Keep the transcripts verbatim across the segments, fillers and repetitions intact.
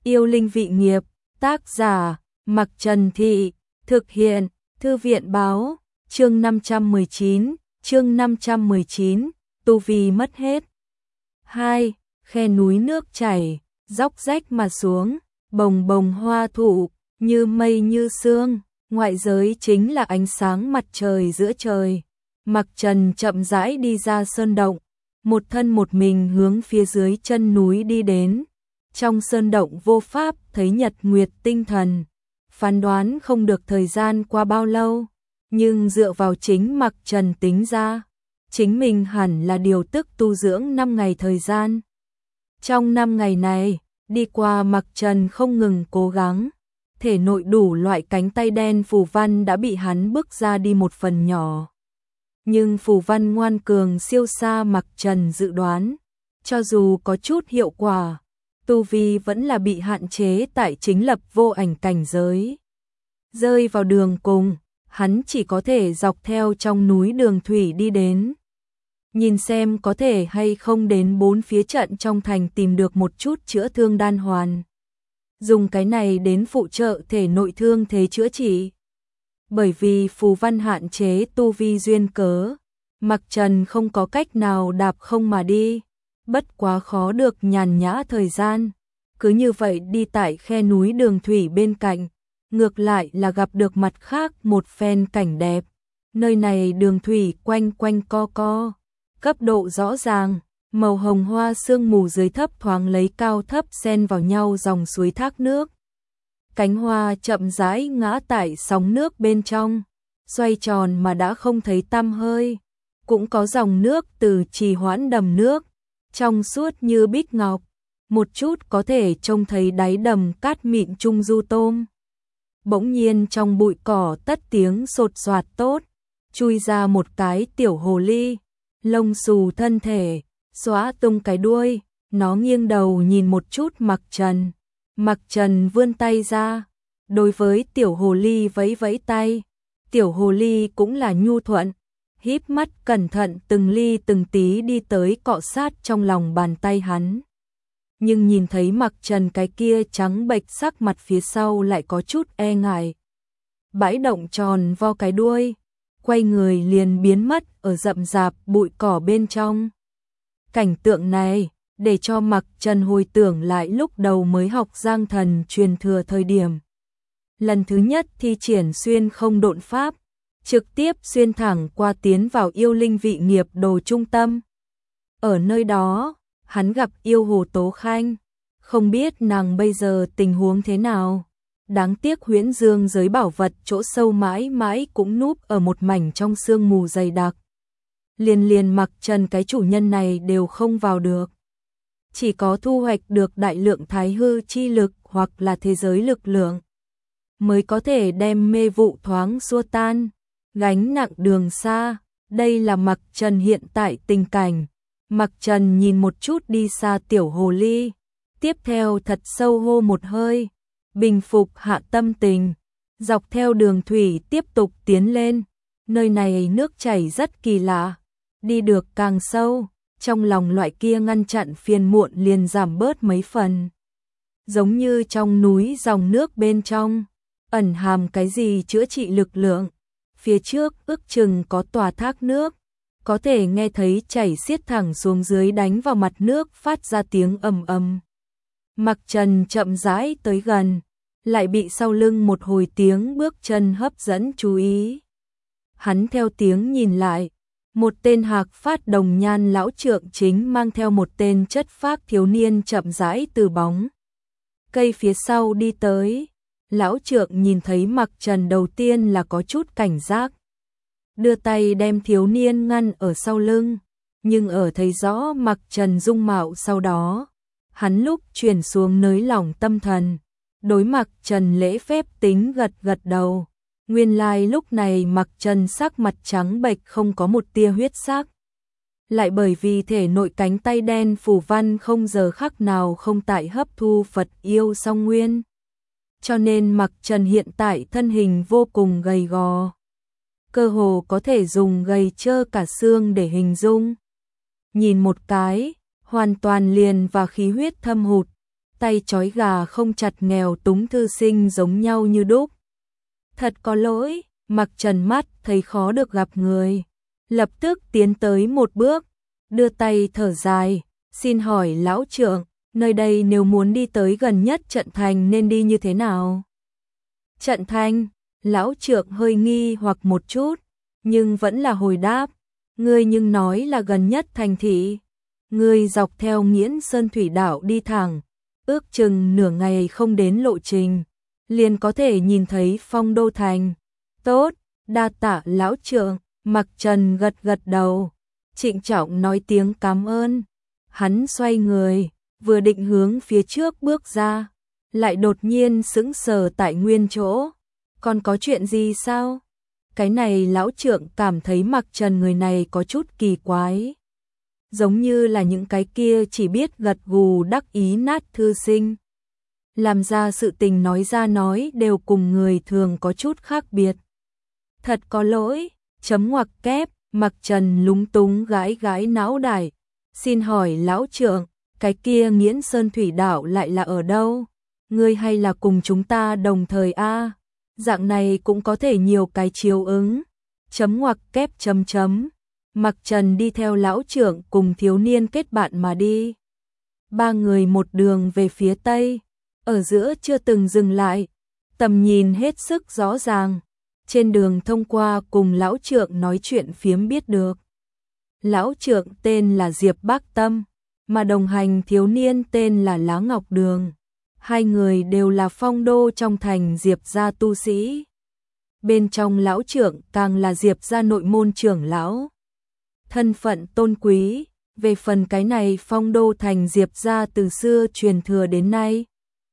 Yêu linh vị nghiệp, tác giả, Mặc Trần Thị, thực hiện, Thư viện báo, chương năm trăm mười chín, chương năm trăm mười chín, tu vi mất hết. hai. Khe núi nước chảy, dốc rách mà xuống, bồng bồng hoa thụ, như mây như sương, ngoại giới chính là ánh sáng mặt trời giữa trời. Mặc Trần chậm rãi đi ra sơn động, một thân một mình hướng phía dưới chân núi đi đến. Trong sơn động vô pháp thấy nhật nguyệt tinh thần, phán đoán không được thời gian qua bao lâu, nhưng dựa vào chính Mặc Trần tính ra, chính mình hẳn là điều tức tu dưỡng năm ngày thời gian. Trong năm ngày này, đi qua Mặc Trần không ngừng cố gắng, thể nội đủ loại cánh tay đen phù văn đã bị hắn bức ra đi một phần nhỏ. Nhưng phù văn ngoan cường siêu xa Mặc Trần dự đoán, cho dù có chút hiệu quả, tu vi vẫn là bị hạn chế tại chính lập vô ảnh cảnh giới. Rơi vào đường cùng, hắn chỉ có thể dọc theo trong núi đường thủy đi đến. Nhìn xem có thể hay không đến bốn phía trận trong thành tìm được một chút chữa thương đan hoàn. Dùng cái này đến phụ trợ thể nội thương thế chữa trị. Bởi vì phù văn hạn chế tu vi duyên cớ, Mặc Trần không có cách nào đạp không mà đi. Bất quá khó được nhàn nhã thời gian, cứ như vậy đi tại khe núi đường thủy bên cạnh, ngược lại là gặp được mặt khác một phen cảnh đẹp. Nơi này đường thủy quanh quanh co co, cấp độ rõ ràng, màu hồng hoa sương mù dưới thấp thoáng lấy cao thấp xen vào nhau dòng suối thác nước. Cánh hoa chậm rãi ngã tại sóng nước bên trong, xoay tròn mà đã không thấy tăm hơi, cũng có dòng nước từ trì hoãn đầm nước, trong suốt như bích ngọc, một chút có thể trông thấy đáy đầm cát mịn trung du tôm. Bỗng nhiên trong bụi cỏ tất tiếng sột soạt tốt, chui ra một cái tiểu hồ ly, lông xù thân thể, xóa tung cái đuôi, nó nghiêng đầu nhìn một chút Mặc Trần. Mặc Trần vươn tay ra, đối với tiểu hồ ly vẫy vẫy tay, tiểu hồ ly cũng là nhu thuận, híp mắt cẩn thận từng ly từng tí đi tới cọ sát trong lòng bàn tay hắn. Nhưng nhìn thấy Mặc Trần cái kia trắng bệch sắc mặt phía sau lại có chút e ngại. Bãi động tròn vo cái đuôi, quay người liền biến mất ở rậm rạp bụi cỏ bên trong. Cảnh tượng này, để cho Mặc Trần hồi tưởng lại lúc đầu mới học Giang Thần truyền thừa thời điểm. Lần thứ nhất thi triển xuyên không độn pháp, trực tiếp xuyên thẳng qua tiến vào yêu linh vị nghiệp đồ trung tâm. Ở nơi đó, hắn gặp yêu Hồ Tố Khanh, không biết nàng bây giờ tình huống thế nào. Đáng tiếc huyễn dương giới bảo vật chỗ sâu mãi mãi cũng núp ở một mảnh trong sương mù dày đặc. Liền liền Mặc Trần cái chủ nhân này đều không vào được. Chỉ có thu hoạch được đại lượng thái hư chi lực hoặc là thế giới lực lượng, mới có thể đem mê vụ thoáng xua tan, gánh nặng đường xa. Đây là Mặc Trần hiện tại tình cảnh. Mặc Trần nhìn một chút đi xa tiểu hồ ly, tiếp theo thật sâu hô một hơi, bình phục hạ tâm tình, dọc theo đường thủy tiếp tục tiến lên. Nơi này nước chảy rất kỳ lạ, đi được càng sâu, trong lòng loại kia ngăn chặn phiền muộn liền giảm bớt mấy phần. Giống như trong núi dòng nước bên trong, ẩn hàm cái gì chữa trị lực lượng. Phía trước ước chừng có tòa thác nước, có thể nghe thấy chảy xiết thẳng xuống dưới đánh vào mặt nước phát ra tiếng ầm ầm. Mặc Trần chậm rãi tới gần, lại bị sau lưng một hồi tiếng bước chân hấp dẫn chú ý. Hắn theo tiếng nhìn lại, một tên hạc phát đồng nhan lão trượng chính mang theo một tên chất phác thiếu niên chậm rãi từ bóng cây phía sau đi tới. Lão trượng nhìn thấy Mặc Trần đầu tiên là có chút cảnh giác, đưa tay đem thiếu niên ngăn ở sau lưng, nhưng ở thấy rõ Mặc Trần dung mạo sau đó, hắn lúc chuyển xuống nới lỏng tâm thần, đối Mặc Trần lễ phép tính gật gật đầu. Nguyên lai lúc này Mặc Trần sắc mặt trắng bệch không có một tia huyết sắc, lại bởi vì thể nội cánh tay đen phù văn không giờ khắc nào không tại hấp thu Phật yêu song nguyên, cho nên Mặc Trần hiện tại thân hình vô cùng gầy gò, cơ hồ có thể dùng gầy trơ cả xương để hình dung. Nhìn một cái, hoàn toàn liền và khí huyết thâm hụt, tay trói gà không chặt nghèo túng thư sinh giống nhau như đúc. Thật có lỗi, Mặc Trần mắt thấy khó được gặp người, lập tức tiến tới một bước, đưa tay thở dài, xin hỏi lão trưởng, nơi đây nếu muốn đi tới gần nhất trận thành nên đi như thế nào? Trận thành, lão trưởng hơi nghi hoặc một chút, nhưng vẫn là hồi đáp, ngươi nhưng nói là gần nhất thành thị. Ngươi dọc theo Nghiễn Sơn thủy đạo đi thẳng, ước chừng nửa ngày không đến lộ trình, liền có thể nhìn thấy Phong Đô thành. Tốt, đa tạ lão trưởng. Mặc Trần gật gật đầu, trịnh trọng nói tiếng cảm ơn. Hắn xoay người, vừa định hướng phía trước bước ra, lại đột nhiên sững sờ tại nguyên chỗ. Còn có chuyện gì sao? Cái này lão trưởng cảm thấy Mặc Trần người này có chút kỳ quái. Giống như là những cái kia chỉ biết gật gù đắc ý nát thư sinh. Làm ra sự tình nói ra nói đều cùng người thường có chút khác biệt. Thật có lỗi, chấm ngoặc kép, Mặc Trần lúng túng gãi gãi não đài. Xin hỏi lão trưởng, cái kia Nghiễn Sơn thủy đạo lại là ở đâu? Ngươi hay là cùng chúng ta đồng thời a? Dạng này cũng có thể nhiều cái chiếu ứng. Chấm ngoặc kép chấm chấm. Mặc Trần đi theo lão trưởng cùng thiếu niên kết bạn mà đi. Ba người một đường về phía tây, ở giữa chưa từng dừng lại, tầm nhìn hết sức rõ ràng. Trên đường thông qua cùng lão trưởng nói chuyện phiếm biết được. Lão trưởng tên là Diệp Bác Tâm, mà đồng hành thiếu niên tên là Lá Ngọc Đường. Hai người đều là Phong Đô trong thành Diệp gia tu sĩ. Bên trong lão trưởng càng là Diệp gia nội môn trưởng lão. Thân phận tôn quý, về phần cái này Phong Đô thành Diệp gia từ xưa truyền thừa đến nay.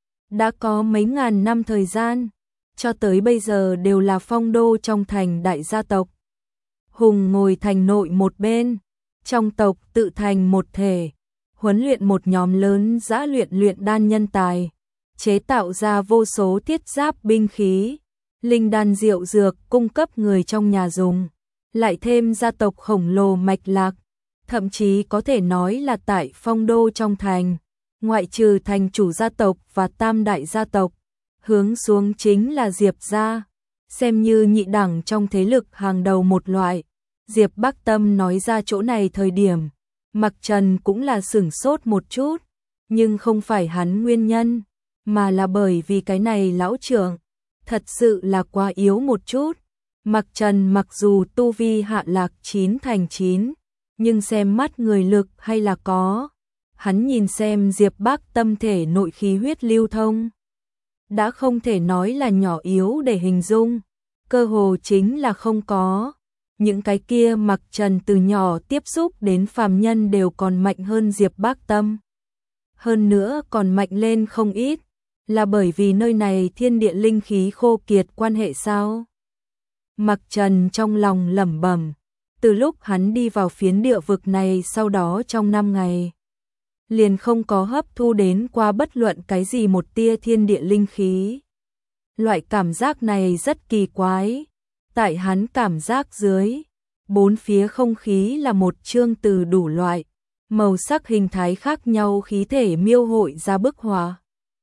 Đã có mấy ngàn năm thời gian, cho tới bây giờ đều là Phong Đô trong thành đại gia tộc. Hùng ngồi thành nội một bên, trong tộc tự thành một thể, huấn luyện một nhóm lớn dã luyện luyện đan nhân tài, chế tạo ra vô số thiết giáp binh khí, linh đan rượu dược cung cấp người trong nhà dùng, lại thêm gia tộc khổng lồ mạch lạc, thậm chí có thể nói là tại Phong Đô trong thành, ngoại trừ thành chủ gia tộc và tam đại gia tộc, hướng xuống chính là Diệp gia, xem như nhị đẳng trong thế lực hàng đầu một loại. Diệp Bác Tâm nói ra chỗ này thời điểm, Mặc Trần cũng là sửng sốt một chút, nhưng không phải hắn nguyên nhân, mà là bởi vì cái này lão trưởng thật sự là quá yếu một chút. Mặc Trần mặc dù tu vi hạ lạc chín thành chín, nhưng xem mắt người lực hay là có. Hắn nhìn xem Diệp Bác Tâm thể nội khí huyết lưu thông, đã không thể nói là nhỏ yếu để hình dung, cơ hồ chính là không có. Những cái kia Mặc Trần từ nhỏ tiếp xúc đến phàm nhân đều còn mạnh hơn Diệp Bác Tâm. Hơn nữa còn mạnh lên không ít, là bởi vì nơi này thiên địa linh khí khô kiệt quan hệ sao? Mặc Trần trong lòng lẩm bẩm, từ lúc hắn đi vào phiến địa vực này sau đó trong năm ngày, liền không có hấp thu đến qua bất luận cái gì một tia thiên địa linh khí. Loại cảm giác này rất kỳ quái. Tại hắn cảm giác dưới, bốn phía không khí là một chương từ đủ loại, màu sắc hình thái khác nhau khí thể miêu hội ra bức họa.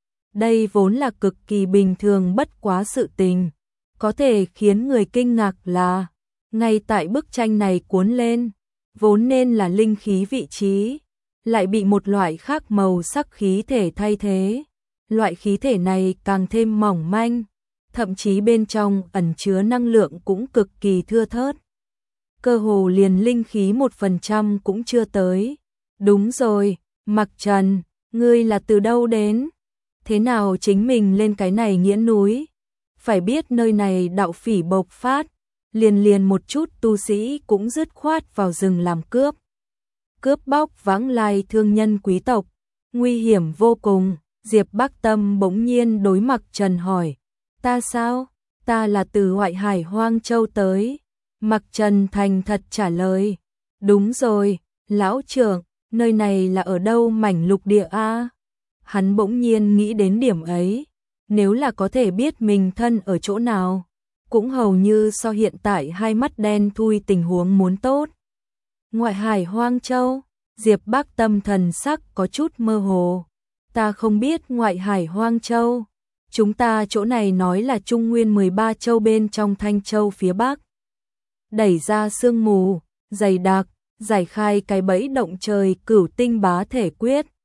Đây vốn là cực kỳ bình thường bất quá sự tình, có thể khiến người kinh ngạc là, ngay tại bức tranh này cuốn lên, vốn nên là linh khí vị trí, lại bị một loại khác màu sắc khí thể thay thế. Loại khí thể này càng thêm mỏng manh, thậm chí bên trong ẩn chứa năng lượng cũng cực kỳ thưa thớt. Cơ hồ liền linh khí một phần trăm cũng chưa tới. Đúng rồi, Mặc Trần, ngươi là từ đâu đến? Thế nào chính mình lên cái này Nghiễn núi? Phải biết nơi này đạo phỉ bộc phát, liền liền một chút tu sĩ cũng dứt khoát vào rừng làm cướp. Cướp bóc vãng lai thương nhân quý tộc, nguy hiểm vô cùng. Diệp Bác Tâm bỗng nhiên đối Mặc Trần hỏi, ta sao? Ta là từ ngoại hải Hoang Châu tới. Mặc Trần thành thật trả lời, đúng rồi, lão trưởng, nơi này là ở đâu mảnh lục địa a? Hắn bỗng nhiên nghĩ đến điểm ấy, nếu là có thể biết mình thân ở chỗ nào, cũng hầu như so hiện tại hai mắt đen thui tình huống muốn tốt. Ngoại hải Hoang Châu, Diệp Bác Tâm thần sắc có chút mơ hồ. ta không biết ngoại hải Hoang Châu. Chúng ta chỗ này nói là Trung Nguyên mười ba châu bên trong Thanh Châu phía Bắc. Đẩy ra sương mù, dày đặc, giải khai cái bẫy động trời Cửu Tinh Bá Thể Quyết.